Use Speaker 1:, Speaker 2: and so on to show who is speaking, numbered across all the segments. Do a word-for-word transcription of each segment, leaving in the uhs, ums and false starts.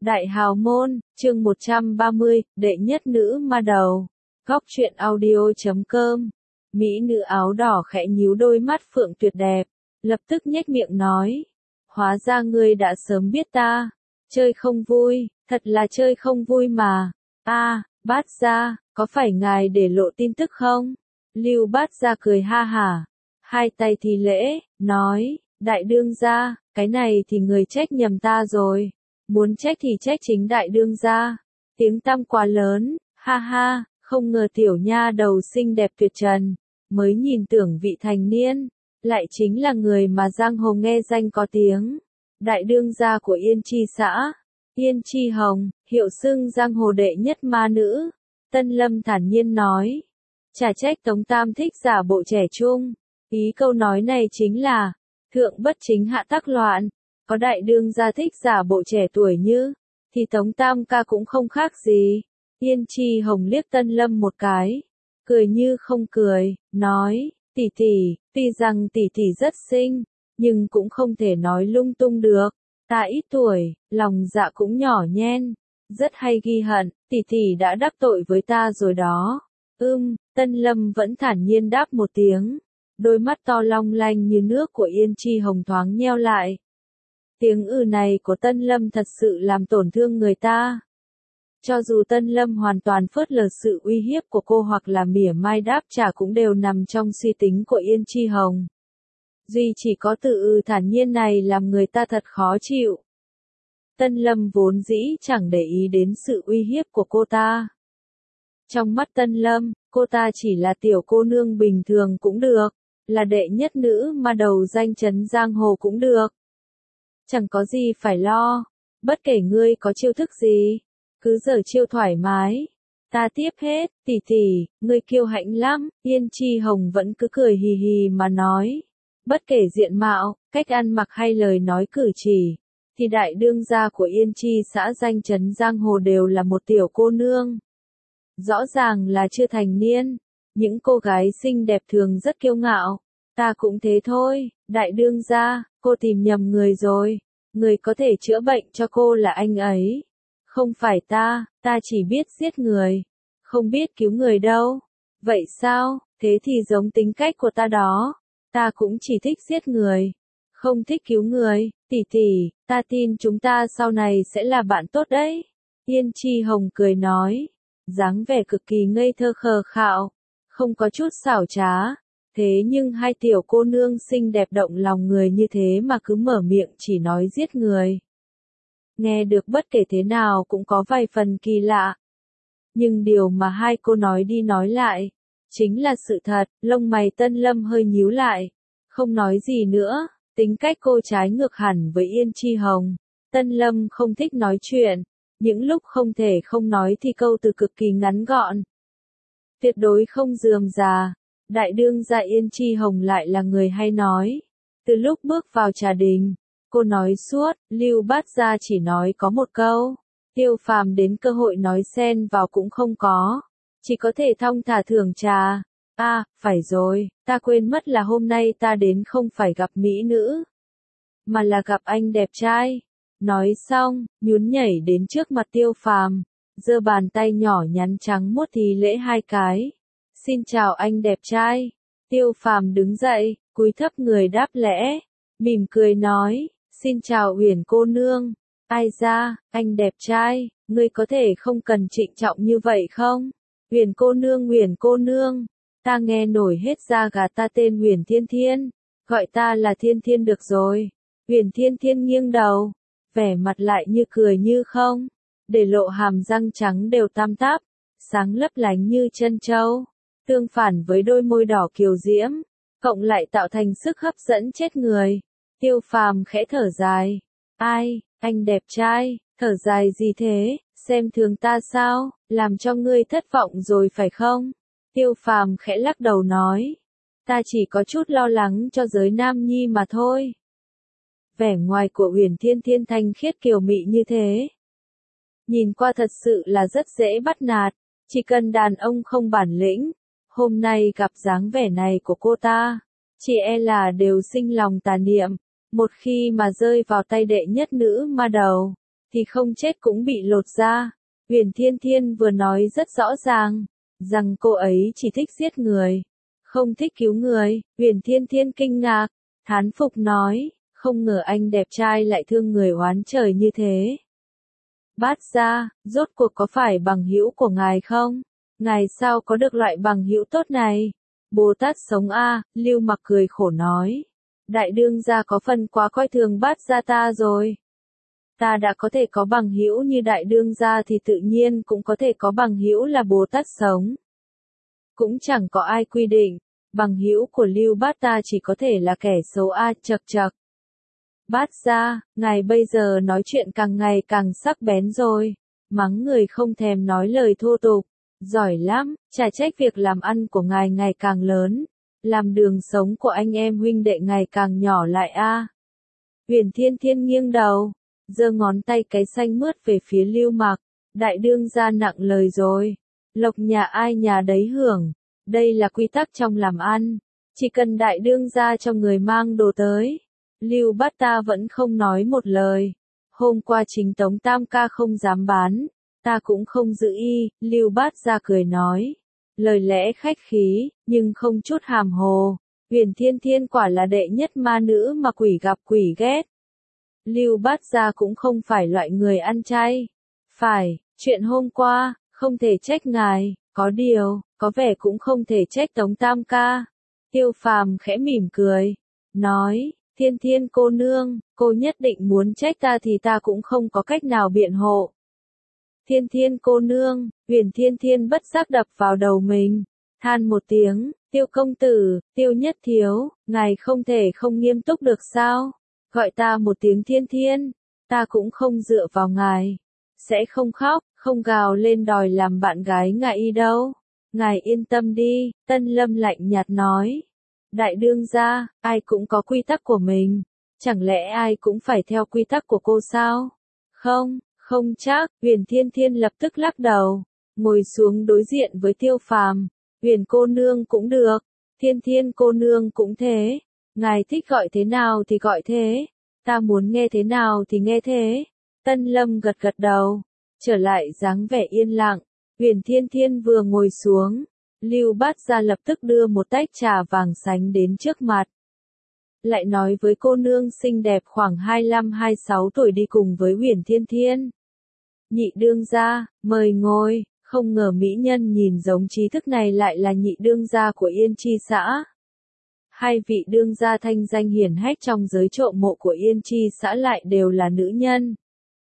Speaker 1: Đại hào môn, chương một trăm ba mươi, đệ nhất nữ ma đầu. Góc truyện audio chấm com. Mỹ nữ áo đỏ khẽ nhíu đôi mắt phượng tuyệt đẹp, lập tức nhếch miệng nói. Hóa ra ngươi đã sớm biết ta. Chơi không vui, thật là chơi không vui mà. A, à, Bát gia, có phải ngài để lộ tin tức không? Lưu Bát gia cười ha hả, hai tay thì lễ, nói, đại đương gia, cái này thì người trách nhầm ta rồi. Muốn trách thì trách chính đại đương gia. Tiếng tăm quá lớn, ha ha, không ngờ tiểu nha đầu xinh đẹp tuyệt trần, mới nhìn tưởng vị thành niên, lại chính là người mà giang hồ nghe danh có tiếng. Đại đương gia của Yên Chi xã, Yên Chi Hồng, hiệu xưng giang hồ đệ nhất ma nữ. Tân Lâm thản nhiên nói, chả trách Tống Tam thích giả bộ trẻ trung. Ý câu nói này chính là, thượng bất chính hạ tắc loạn. Có đại đương gia thích giả bộ trẻ tuổi như, thì Tống Tam ca cũng không khác gì. Yên Chi Hồng liếc Tân Lâm một cái, cười như không cười, nói, tỷ tỷ, tuy rằng tỷ tỷ rất xinh, nhưng cũng không thể nói lung tung được. Ta ít tuổi, lòng dạ cũng nhỏ nhen, rất hay ghi hận, tỷ tỷ đã đắc tội với ta rồi đó. Ưm, Tân Lâm vẫn thản nhiên đáp một tiếng, đôi mắt to long lanh như nước của Yên Chi Hồng thoáng nheo lại. Tiếng ừ này của Tân Lâm thật sự làm tổn thương người ta. Cho dù Tân Lâm hoàn toàn phớt lờ sự uy hiếp của cô hoặc là mỉa mai đáp trả cũng đều nằm trong suy tính của Yên Chi Hồng. Duy chỉ có từ ừ thản nhiên này làm người ta thật khó chịu. Tân Lâm vốn dĩ chẳng để ý đến sự uy hiếp của cô ta. Trong mắt Tân Lâm, cô ta chỉ là tiểu cô nương bình thường cũng được, là đệ nhất nữ mà đầu danh chấn giang hồ cũng được. Chẳng có gì phải lo, bất kể ngươi có chiêu thức gì, cứ giở chiêu thoải mái. Ta tiếp hết, tỷ tỷ, ngươi kiêu hãnh lắm. Yên Chi Hồng vẫn cứ cười hì hì mà nói. Bất kể diện mạo, cách ăn mặc hay lời nói cử chỉ, thì đại đương gia của Yên Chi xã danh chấn giang hồ đều là một tiểu cô nương. Rõ ràng là chưa thành niên, những cô gái xinh đẹp thường rất kiêu ngạo. Ta cũng thế thôi, đại đương gia, cô tìm nhầm người rồi. Người có thể chữa bệnh cho cô là anh ấy. Không phải ta, ta chỉ biết giết người. Không biết cứu người đâu. Vậy sao, thế thì giống tính cách của ta đó. Ta cũng chỉ thích giết người. Không thích cứu người, tỷ tỷ, ta tin chúng ta sau này sẽ là bạn tốt đấy. Yên Chi Hồng cười nói. Dáng vẻ cực kỳ ngây thơ khờ khạo. Không có chút xảo trá. Thế nhưng hai tiểu cô nương xinh đẹp động lòng người như thế mà cứ mở miệng chỉ nói giết người. Nghe được bất kể thế nào cũng có vài phần kỳ lạ. Nhưng điều mà hai cô nói đi nói lại, chính là sự thật. Lông mày Tân Lâm hơi nhíu lại, không nói gì nữa. Tính cách cô trái ngược hẳn với Yên Chi Hồng. Tân Lâm không thích nói chuyện, những lúc không thể không nói thì câu từ cực kỳ ngắn gọn. Tuyệt đối không rườm rà. Đại đương gia Yên Chi Hồng lại là người hay nói. Từ lúc bước vào trà đình, cô nói suốt, Lưu Bát gia chỉ nói có một câu. Tiêu Phàm đến cơ hội nói xen vào cũng không có. Chỉ có thể thong thả thưởng trà. A, à, phải rồi, ta quên mất là hôm nay ta đến không phải gặp mỹ nữ, mà là gặp anh đẹp trai. Nói xong, nhún nhảy đến trước mặt Tiêu Phàm, giơ bàn tay nhỏ nhắn trắng muốt thì lễ hai cái. Xin chào anh đẹp trai. Tiêu Phàm đứng dậy, cúi thấp người đáp lễ, mỉm cười nói, xin chào Uyển cô nương. Ai da, anh đẹp trai, ngươi có thể không cần trịnh trọng như vậy không? Uyển cô nương, Uyển cô nương, ta nghe nổi hết da gà, ta tên Uyển Thiên Thiên, gọi ta là Thiên Thiên được rồi. Uyển Thiên Thiên nghiêng đầu, vẻ mặt lại như cười như không, để lộ hàm răng trắng đều tam táp, sáng lấp lánh như trân châu. Tương phản với đôi môi đỏ kiều diễm, cộng lại tạo thành sức hấp dẫn chết người. Tiêu Phàm khẽ thở dài. Ai, anh đẹp trai, thở dài gì thế, xem thường ta sao, làm cho ngươi thất vọng rồi phải không? Tiêu Phàm khẽ lắc đầu nói. Ta chỉ có chút lo lắng cho giới nam nhi mà thôi. Vẻ ngoài của Uyển Thiên Thiên thanh khiết kiều mị như thế, nhìn qua thật sự là rất dễ bắt nạt, chỉ cần đàn ông không bản lĩnh. Hôm nay gặp dáng vẻ này của cô ta, chỉ e là đều sinh lòng tà niệm. Một khi mà rơi vào tay đệ nhất nữ ma đầu, thì không chết cũng bị lột da. Huyền Thiên Thiên vừa nói rất rõ ràng, rằng cô ấy chỉ thích giết người, không thích cứu người. Huyền Thiên Thiên kinh ngạc, thán phục nói, không ngờ anh đẹp trai lại thương người oán trời như thế. Bát gia, rốt cuộc có phải bằng hữu của ngài không? Ngài sao có được loại bằng hữu tốt này? Bồ Tát sống a, Lưu Mặc cười khổ nói. Đại đương gia có phần quá coi thường bát gia ta rồi. Ta đã có thể có bằng hữu như đại đương gia thì tự nhiên cũng có thể có bằng hữu là Bồ Tát sống. Cũng chẳng có ai quy định, bằng hữu của Lưu Bát ta chỉ có thể là kẻ xấu a, chậc chậc. Bát gia, ngài bây giờ nói chuyện càng ngày càng sắc bén rồi, mắng người không thèm nói lời thô tục, giỏi lắm, chả trách việc làm ăn của ngài ngày càng lớn, làm đường sống của anh em huynh đệ ngày càng nhỏ lại a. Huyền Thiên Thiên nghiêng đầu, giơ ngón tay cái xanh mướt về phía Lưu Mặc, đại đương gia nặng lời rồi, lộc nhà ai nhà đấy hưởng, đây là quy tắc trong làm ăn, chỉ cần đại đương gia cho người mang đồ tới. Lưu Bát ta vẫn không nói một lời. Hôm qua chính Tống Tam ca không dám bán, ta cũng không giữ y, Lưu Bát ra cười nói. Lời lẽ khách khí, nhưng không chút hàm hồ. Huyền Thiên Thiên quả là đệ nhất ma nữ mà quỷ gặp quỷ ghét. Lưu Bát gia cũng không phải loại người ăn chay. Phải, chuyện hôm qua, không thể trách ngài, có điều, có vẻ cũng không thể trách Tống Tam ca. Tiêu Phàm khẽ mỉm cười, nói. Thiên Thiên cô nương, cô nhất định muốn trách ta thì ta cũng không có cách nào biện hộ. Thiên Thiên cô nương, Huyền Thiên Thiên bất giác đập vào đầu mình, than một tiếng, Tiêu công tử, Tiêu nhất thiếu, ngài không thể không nghiêm túc được sao? Gọi ta một tiếng Thiên Thiên, ta cũng không dựa vào ngài, sẽ không khóc, không gào lên đòi làm bạn gái ngài y đâu. Ngài yên tâm đi, Tân Lâm lạnh nhạt nói. Đại đương gia, ai cũng có quy tắc của mình, chẳng lẽ ai cũng phải theo quy tắc của cô sao? Không, không chắc, Huyền Thiên Thiên lập tức lắc đầu, ngồi xuống đối diện với Tiêu Phàm, Huyền cô nương cũng được, Thiên Thiên cô nương cũng thế, ngài thích gọi thế nào thì gọi thế, ta muốn nghe thế nào thì nghe thế. Tân Lâm gật gật đầu, trở lại dáng vẻ yên lặng, Huyền Thiên Thiên vừa ngồi xuống. Lưu Bát gia lập tức đưa một tách trà vàng sánh đến trước mặt. Lại nói với cô nương xinh đẹp khoảng hai mươi lăm hai mươi sáu tuổi đi cùng với Huyền Thiên Thiên. Nhị đương gia, mời ngồi, không ngờ mỹ nhân nhìn giống trí thức này lại là nhị đương gia của Yên Chi xã. Hai vị đương gia thanh danh hiển hách trong giới trộm mộ của Yên Chi xã lại đều là nữ nhân.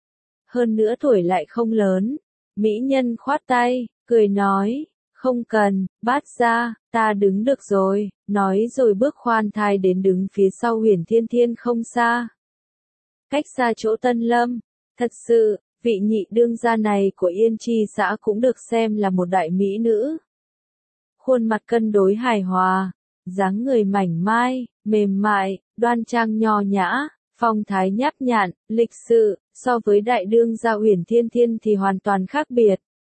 Speaker 1: Hơn nữa tuổi lại không lớn, mỹ nhân khoát tay, cười nói. Không cần, Bát gia, ta đứng được rồi, nói rồi bước khoan thai đến đứng phía sau Huyền Thiên Thiên không xa. Cách xa chỗ Tân Lâm, thật sự, vị nhị đương gia này của Yên Chi xã cũng được xem là một đại mỹ nữ. Khuôn mặt cân đối hài hòa, dáng người mảnh mai, mềm mại, đoan trang nho nhã, phong thái nhã nhặn, lịch sự, so với đại đương gia Huyền Thiên Thiên thì hoàn toàn khác biệt.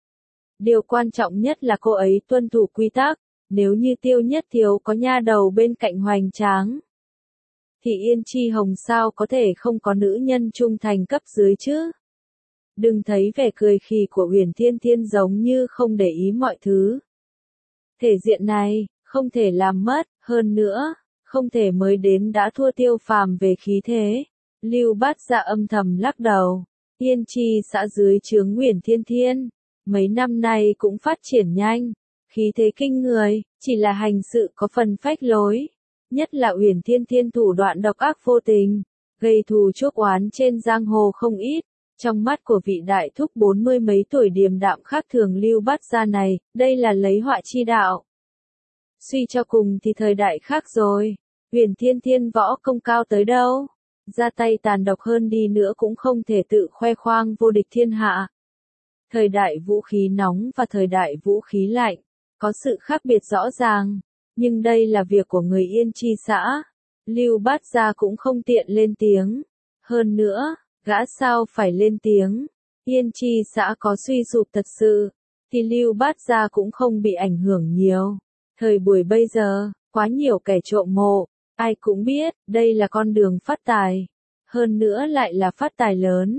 Speaker 1: Điều quan trọng nhất là cô ấy tuân thủ quy tắc, nếu như Tiêu nhất thiếu có nha đầu bên cạnh hoành tráng, thì Yên Chi Hồng sao có thể không có nữ nhân trung thành cấp dưới chứ? Đừng thấy vẻ cười khì của Huyền Thiên Thiên giống như không để ý mọi thứ. Thể diện này, không thể làm mất, hơn nữa, không thể mới đến đã thua Tiêu Phàm về khí thế. Lưu Bát gia âm thầm lắc đầu, Yên Chi xã dưới trướng Huyền Thiên Thiên. Mấy năm nay cũng phát triển nhanh, khí thế kinh người, chỉ là hành sự có phần phách lối. Nhất là Huyền Thiên Thiên thủ đoạn độc ác vô tình, gây thù chuốc oán trên giang hồ không ít. Trong mắt của vị đại thúc bốn mươi mấy tuổi điềm đạm khác thường Lưu Bát gia này, đây là lấy họa chi đạo. Suy cho cùng thì thời đại khác rồi, Huyền Thiên Thiên võ công cao tới đâu, ra tay tàn độc hơn đi nữa cũng không thể tự khoe khoang vô địch thiên hạ. Thời đại vũ khí nóng và thời đại vũ khí lạnh, có sự khác biệt rõ ràng, nhưng đây là việc của người Yên Chi xã. Lưu Bát gia cũng không tiện lên tiếng. Hơn nữa, gã sao phải lên tiếng, Yên Chi xã có suy sụp thật sự, thì Lưu Bát gia cũng không bị ảnh hưởng nhiều. Thời buổi bây giờ, quá nhiều kẻ trộm mộ, ai cũng biết, đây là con đường phát tài. Hơn nữa lại là phát tài lớn.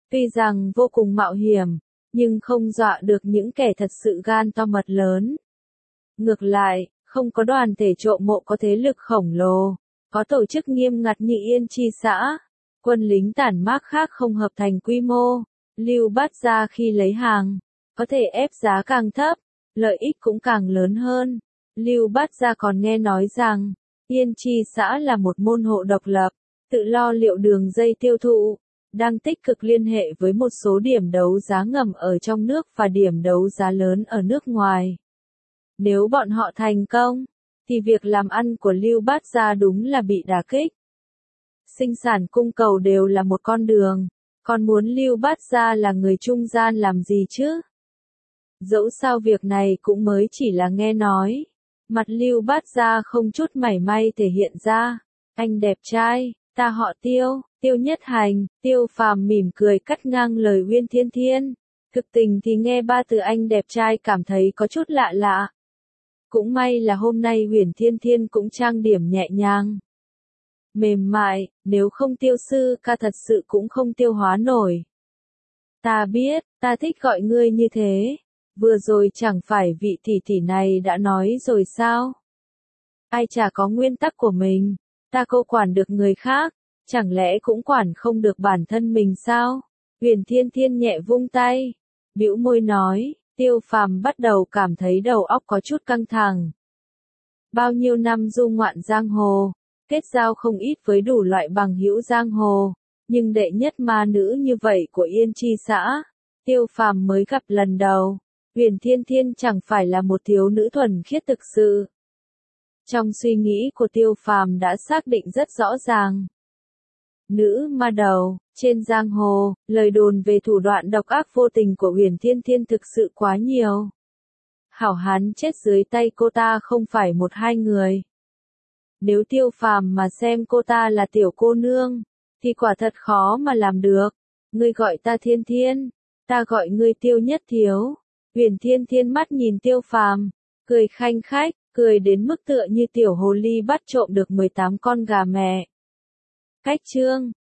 Speaker 1: Tuy rằng vô cùng mạo hiểm, nhưng không dọa được những kẻ thật sự gan to mật lớn. Ngược lại, không có đoàn thể trộm mộ có thế lực khổng lồ, có tổ chức nghiêm ngặt như Yên Chi xã, quân lính tản mác khác không hợp thành quy mô, Lưu Bát Gia khi lấy hàng, có thể ép giá càng thấp, lợi ích cũng càng lớn hơn. Lưu Bát Gia còn nghe nói rằng, Yên Chi xã là một môn hộ độc lập, tự lo liệu đường dây tiêu thụ, đang tích cực liên hệ với một số điểm đấu giá ngầm ở trong nước và điểm đấu giá lớn ở nước ngoài. Nếu bọn họ thành công, thì việc làm ăn của Lưu Bát Gia đúng là bị đả kích. Sinh sản cung cầu đều là một con đường, còn muốn Lưu Bát Gia là người trung gian làm gì chứ? Dẫu sao việc này cũng mới chỉ là nghe nói. Mặt Lưu Bát Gia không chút mảy may thể hiện ra. Anh đẹp trai, ta họ Tiêu, Tiêu Nhất Hành, Tiêu Phàm mỉm cười cắt ngang lời Uyên Thiên Thiên. Thực tình thì nghe ba từ anh đẹp trai cảm thấy có chút lạ lạ. Cũng may là hôm nay Uyển Thiên Thiên cũng trang điểm nhẹ nhàng, mềm mại, nếu không Tiêu sư ca thật sự cũng không tiêu hóa nổi. Ta biết, ta thích gọi ngươi như thế. Vừa rồi chẳng phải vị tỷ tỷ này đã nói rồi sao? Ai chả có nguyên tắc của mình, ta cô quản được người khác, chẳng lẽ cũng quản không được bản thân mình sao? Uyển Thiên Thiên nhẹ vung tay, bĩu môi nói, Tiêu Phàm bắt đầu cảm thấy đầu óc có chút căng thẳng. Bao nhiêu năm du ngoạn giang hồ, kết giao không ít với đủ loại bằng hữu giang hồ, nhưng đệ nhất ma nữ như vậy của Yên Chi xã, Tiêu Phàm mới gặp lần đầu. Uyển Thiên Thiên chẳng phải là một thiếu nữ thuần khiết thực sự. Trong suy nghĩ của Tiêu Phàm đã xác định rất rõ ràng. Nữ ma đầu, trên giang hồ, lời đồn về thủ đoạn độc ác vô tình của Uyển Thiên Thiên thực sự quá nhiều. Hảo hán chết dưới tay cô ta không phải một hai người. Nếu Tiêu Phàm mà xem cô ta là tiểu cô nương, thì quả thật khó mà làm được. Ngươi gọi ta Thiên Thiên, ta gọi ngươi Tiêu Nhất Thiếu. Uyển Thiên Thiên mắt nhìn Tiêu Phàm, cười khanh khách, cười đến mức tựa như tiểu hồ ly bắt trộm được mười tám con gà mẹ. Cách chương